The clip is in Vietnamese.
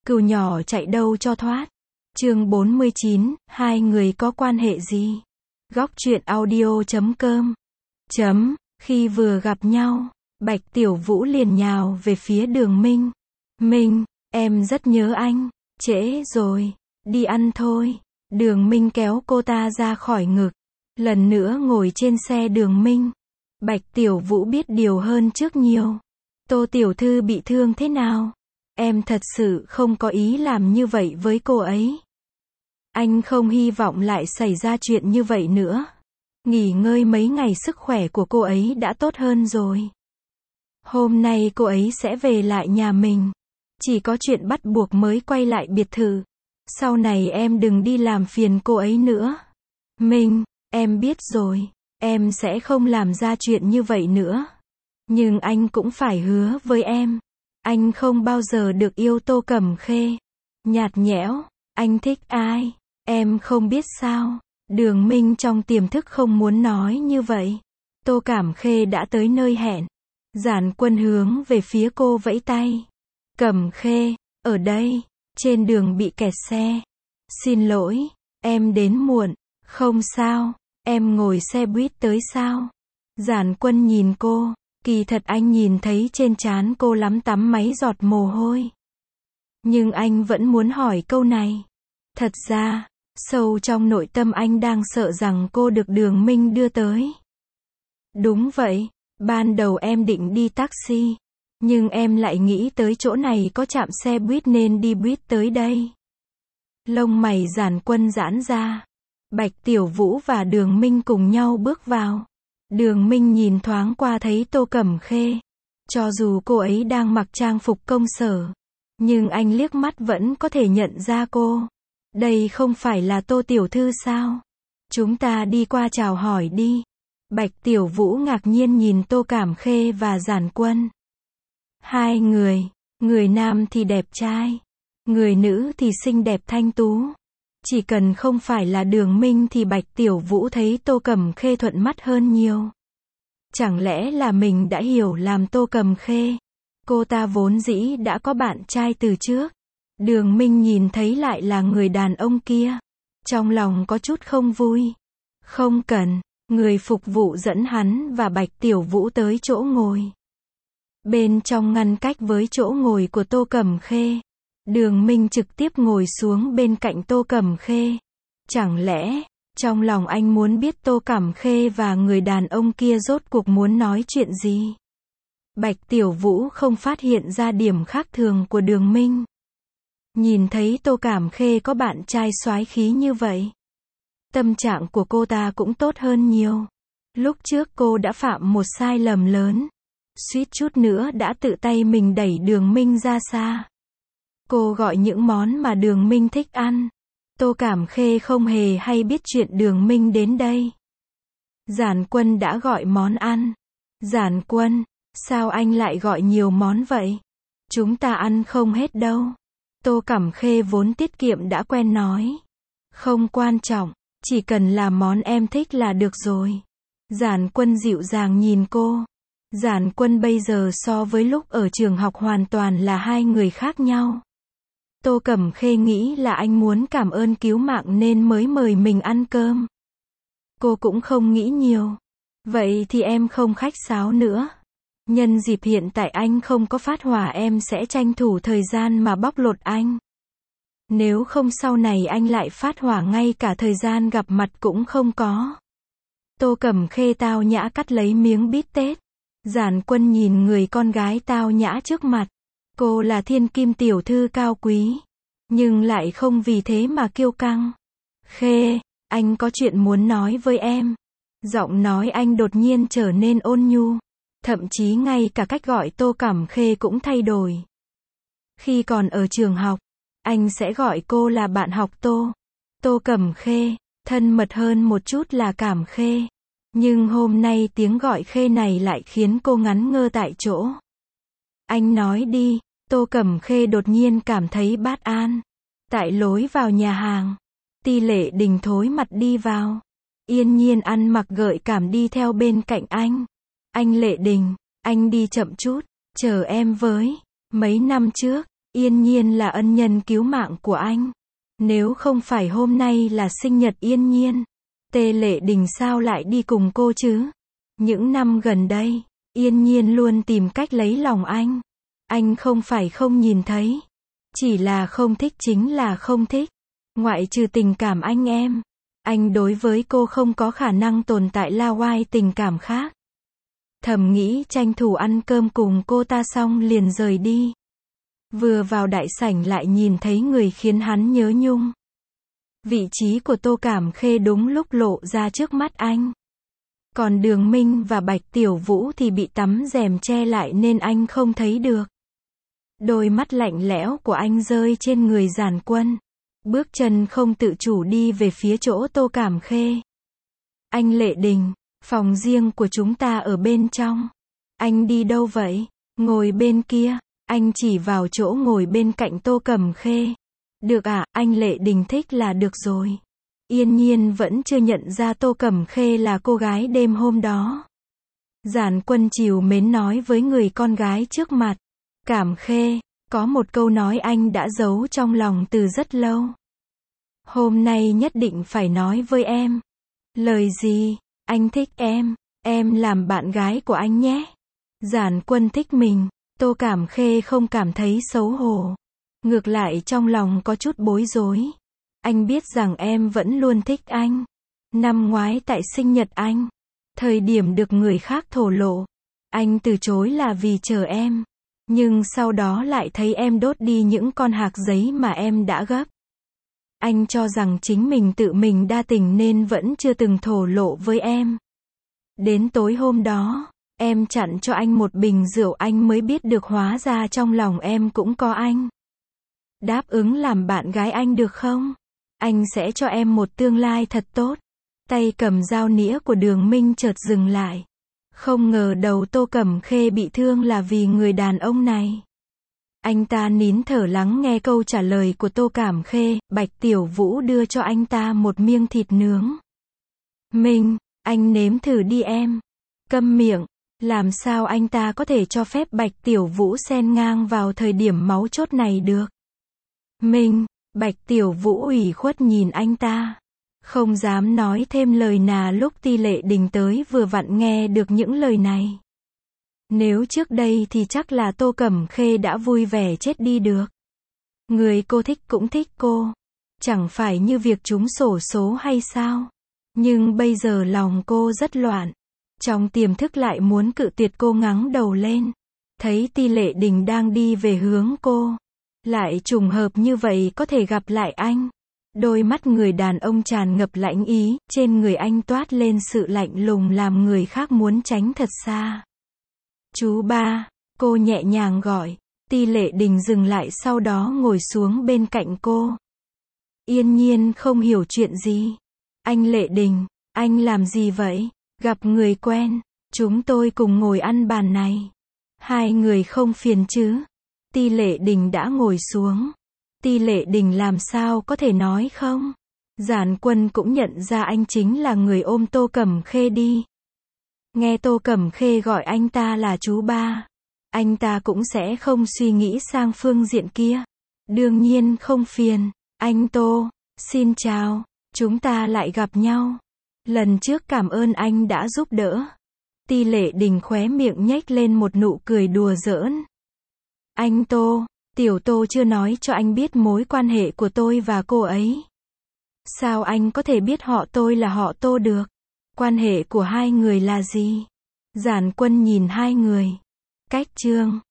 Cừu nhỏ chạy đâu cho thoát. Chương 49, hai người có quan hệ gì? Góc truyện audio.com. Khi vừa gặp nhau, Bạch Tiểu Vũ liền nhào về phía Đường Minh. Minh, em rất nhớ anh. Trễ rồi, đi ăn thôi. Đường Minh kéo cô ta ra khỏi ngực. Lần nữa ngồi trên xe Đường Minh. Bạch Tiểu Vũ biết điều hơn trước nhiều. Tô tiểu thư bị thương thế nào? Em thật sự không có ý làm như vậy với cô ấy. Anh không hy vọng lại xảy ra chuyện như vậy nữa. Nghỉ ngơi mấy ngày sức khỏe của cô ấy đã tốt hơn rồi. Hôm nay cô ấy sẽ về lại nhà mình. Chỉ có chuyện bắt buộc mới quay lại biệt thự. Sau này em đừng đi làm phiền cô ấy nữa. Minh, em biết rồi. Em sẽ không làm ra chuyện như vậy nữa. Nhưng anh cũng phải hứa với em. Anh không bao giờ được yêu Tô Cẩm Khê. Nhạt nhẽo, anh thích ai? Em không biết sao? Đường Minh trong tiềm thức không muốn nói như vậy. Tô Cẩm Khê đã tới nơi hẹn. Giản Quân hướng về phía cô vẫy tay. Cẩm Khê, ở đây. Trên đường bị kẹt xe. Xin lỗi, em đến muộn. Không sao, em ngồi xe buýt tới sao? Giản Quân nhìn cô. Kỳ thật anh nhìn thấy trên trán cô lắm tắm mấy giọt mồ hôi. Nhưng anh vẫn muốn hỏi câu này. Thật ra, sâu trong nội tâm anh đang sợ rằng cô được Đường Minh đưa tới. Đúng vậy, ban đầu em định đi taxi. Nhưng em lại nghĩ tới chỗ này có trạm xe buýt nên đi buýt tới đây. Lông mày Giản Quân giãn ra. Bạch Tiểu Vũ và Đường Minh cùng nhau bước vào. Đường Minh nhìn thoáng qua thấy Tô Cẩm Khê. Cho dù cô ấy đang mặc trang phục công sở, nhưng anh liếc mắt vẫn có thể nhận ra cô. Đây không phải là Tô tiểu thư sao? Chúng ta đi qua chào hỏi đi. Bạch Tiểu Vũ ngạc nhiên nhìn Tô Cẩm Khê và Giản Quân. Hai người nam thì đẹp trai, người nữ thì xinh đẹp thanh tú. Chỉ cần không phải là Đường Minh thì Bạch Tiểu Vũ thấy Tô Cẩm Khê thuận mắt hơn nhiều. Chẳng lẽ là mình đã hiểu lầm Tô Cẩm Khê? Cô ta vốn dĩ đã có bạn trai từ trước. Đường Minh nhìn thấy lại là người đàn ông kia. Trong lòng có chút không vui. Không cần, người phục vụ dẫn hắn và Bạch Tiểu Vũ tới chỗ ngồi. Bên trong ngăn cách với chỗ ngồi của Tô Cẩm Khê. Đường Minh trực tiếp ngồi xuống bên cạnh Tô Cẩm Khê. Chẳng lẽ, trong lòng anh muốn biết Tô Cẩm Khê và người đàn ông kia rốt cuộc muốn nói chuyện gì? Bạch Tiểu Vũ không phát hiện ra điểm khác thường của Đường Minh. Nhìn thấy Tô Cẩm Khê có bạn trai soái khí như vậy. Tâm trạng của cô ta cũng tốt hơn nhiều. Lúc trước cô đã phạm một sai lầm lớn. Suýt chút nữa đã tự tay mình đẩy Đường Minh ra xa. Cô gọi những món mà Đường Minh thích ăn. Tô Cẩm Khê không hề hay biết chuyện Đường Minh đến đây. Giản Quân đã gọi món ăn. Giản Quân, sao anh lại gọi nhiều món vậy? Chúng ta ăn không hết đâu. Tô Cẩm Khê vốn tiết kiệm đã quen nói. Không quan trọng, chỉ cần là món em thích là được rồi. Giản Quân dịu dàng nhìn cô. Giản Quân bây giờ so với lúc ở trường học hoàn toàn là hai người khác nhau. Tô Cẩm Khê nghĩ là anh muốn cảm ơn cứu mạng nên mới mời mình ăn cơm. Cô cũng không nghĩ nhiều. Vậy thì em không khách sáo nữa. Nhân dịp hiện tại anh không có phát hỏa em sẽ tranh thủ thời gian mà bóc lột anh. Nếu không sau này anh lại phát hỏa ngay cả thời gian gặp mặt cũng không có. Tô Cẩm Khê tao nhã cắt lấy miếng bít tết. Giản Quân nhìn người con gái tao nhã trước mặt. Cô là thiên kim tiểu thư cao quý. Nhưng lại không vì thế mà kiêu căng. Khê, anh có chuyện muốn nói với em. Giọng nói anh đột nhiên trở nên ôn nhu. Thậm chí ngay cả cách gọi Tô Cẩm Khê cũng thay đổi. Khi còn ở trường học, anh sẽ gọi cô là bạn học Tô. Tô Cẩm Khê, thân mật hơn một chút là Cẩm Khê. Nhưng hôm nay tiếng gọi Khê này lại khiến cô ngắn ngơ tại chỗ. Anh nói đi. Tô Cẩm Khê đột nhiên cảm thấy bất an. Tại lối vào nhà hàng, Ti Lệ Đình thối mặt đi vào. Yên Nhiên ăn mặc gợi cảm đi theo bên cạnh anh. Anh Lệ Đình, anh đi chậm chút, chờ em với. Mấy năm trước, Yên Nhiên là ân nhân cứu mạng của anh. Nếu không phải hôm nay là sinh nhật Yên Nhiên, Tê Lệ Đình sao lại đi cùng cô chứ? Những năm gần đây, Yên Nhiên luôn tìm cách lấy lòng anh. Anh không phải không nhìn thấy. Chỉ là không thích, chính là không thích. Ngoại trừ tình cảm anh em, anh đối với cô không có khả năng tồn tại la oai tình cảm khác. Thầm nghĩ tranh thủ ăn cơm cùng cô ta xong liền rời đi. Vừa vào đại sảnh lại nhìn thấy người khiến hắn nhớ nhung. Vị trí của Tô Cảm Khê đúng lúc lộ ra trước mắt anh. Còn Đường Minh và Bạch Tiểu Vũ thì bị tấm rèm che lại nên anh không thấy được. Đôi mắt lạnh lẽo của anh rơi trên người Giản Quân. Bước chân không tự chủ đi về phía chỗ Tô Cảm Khê. Anh Lệ Đình, phòng riêng của chúng ta ở bên trong. Anh đi đâu vậy? Ngồi bên kia. Anh chỉ vào chỗ ngồi bên cạnh Tô Cẩm Khê. Được ạ, anh Lệ Đình thích là được rồi. Yên Nhiên vẫn chưa nhận ra Tô Cẩm Khê là cô gái đêm hôm đó. Giản Quân trìu mến nói với người con gái trước mặt. Cảm Khê, có một câu nói anh đã giấu trong lòng từ rất lâu. Hôm nay nhất định phải nói với em. Lời gì? Anh thích em làm bạn gái của anh nhé. Giản Quân thích mình, Tô Cảm Khê không cảm thấy xấu hổ. Ngược lại trong lòng có chút bối rối. Anh biết rằng em vẫn luôn thích anh. Năm ngoái tại sinh nhật anh, thời điểm được người khác thổ lộ, anh từ chối là vì chờ em. Nhưng sau đó lại thấy em đốt đi những con hạc giấy mà em đã gấp. Anh cho rằng chính mình tự mình đa tình nên vẫn chưa từng thổ lộ với em. Đến tối hôm đó, em chặn cho anh một bình rượu, anh mới biết được hóa ra trong lòng em cũng có anh. Đáp ứng làm bạn gái anh được không? Anh sẽ cho em một tương lai thật tốt. Tay cầm dao nĩa của Đường Minh chợt dừng lại. Không ngờ đầu Tô Cẩm Khê bị thương là vì người đàn ông này. Anh ta nín thở lắng nghe câu trả lời của Tô Cảm Khê. Bạch Tiểu Vũ đưa cho anh ta một miếng thịt nướng. Minh, anh nếm thử đi em. Câm miệng. Làm sao anh ta có thể cho phép Bạch Tiểu Vũ xen ngang vào thời điểm máu chốt này được? Minh, Bạch Tiểu Vũ ủy khuất nhìn anh ta. Không dám nói thêm lời nào lúc Ti Lệ Đình tới vừa vặn nghe được những lời này. Nếu trước đây thì chắc là Tô Cẩm Khê đã vui vẻ chết đi được. Người cô thích cũng thích cô. Chẳng phải như việc trúng xổ số hay sao? Nhưng bây giờ lòng cô rất loạn. Trong tiềm thức lại muốn cự tuyệt cô, ngẩng đầu lên. Thấy Ti Lệ Đình đang đi về hướng cô. Lại trùng hợp như vậy có thể gặp lại anh. Đôi mắt người đàn ông tràn ngập lãnh ý, trên người anh toát lên sự lạnh lùng làm người khác muốn tránh thật xa. Chú ba, cô nhẹ nhàng gọi. Ti Lệ Đình dừng lại sau đó ngồi xuống bên cạnh cô. Yên Nhiên không hiểu chuyện gì. Anh Lệ Đình, anh làm gì vậy? Gặp người quen, chúng tôi cùng ngồi ăn bàn này. Hai người không phiền chứ? Ti Lệ Đình đã ngồi xuống. Ti Lệ Đình làm sao có thể nói không? Giản Quân cũng nhận ra anh chính là người ôm Tô Cẩm Khê đi. Nghe Tô Cẩm Khê gọi anh ta là chú ba, anh ta cũng sẽ không suy nghĩ sang phương diện kia. Đương nhiên không phiền. Anh Tô, xin chào, chúng ta lại gặp nhau. Lần trước cảm ơn anh đã giúp đỡ. Ti Lệ Đình khóe miệng nhếch lên một nụ cười đùa giỡn. Anh Tô, Tiểu Tô chưa nói cho anh biết mối quan hệ của tôi và cô ấy. Sao anh có thể biết họ tôi là họ Tô được? Quan hệ của hai người là gì? Giản Quân nhìn hai người. Cách chương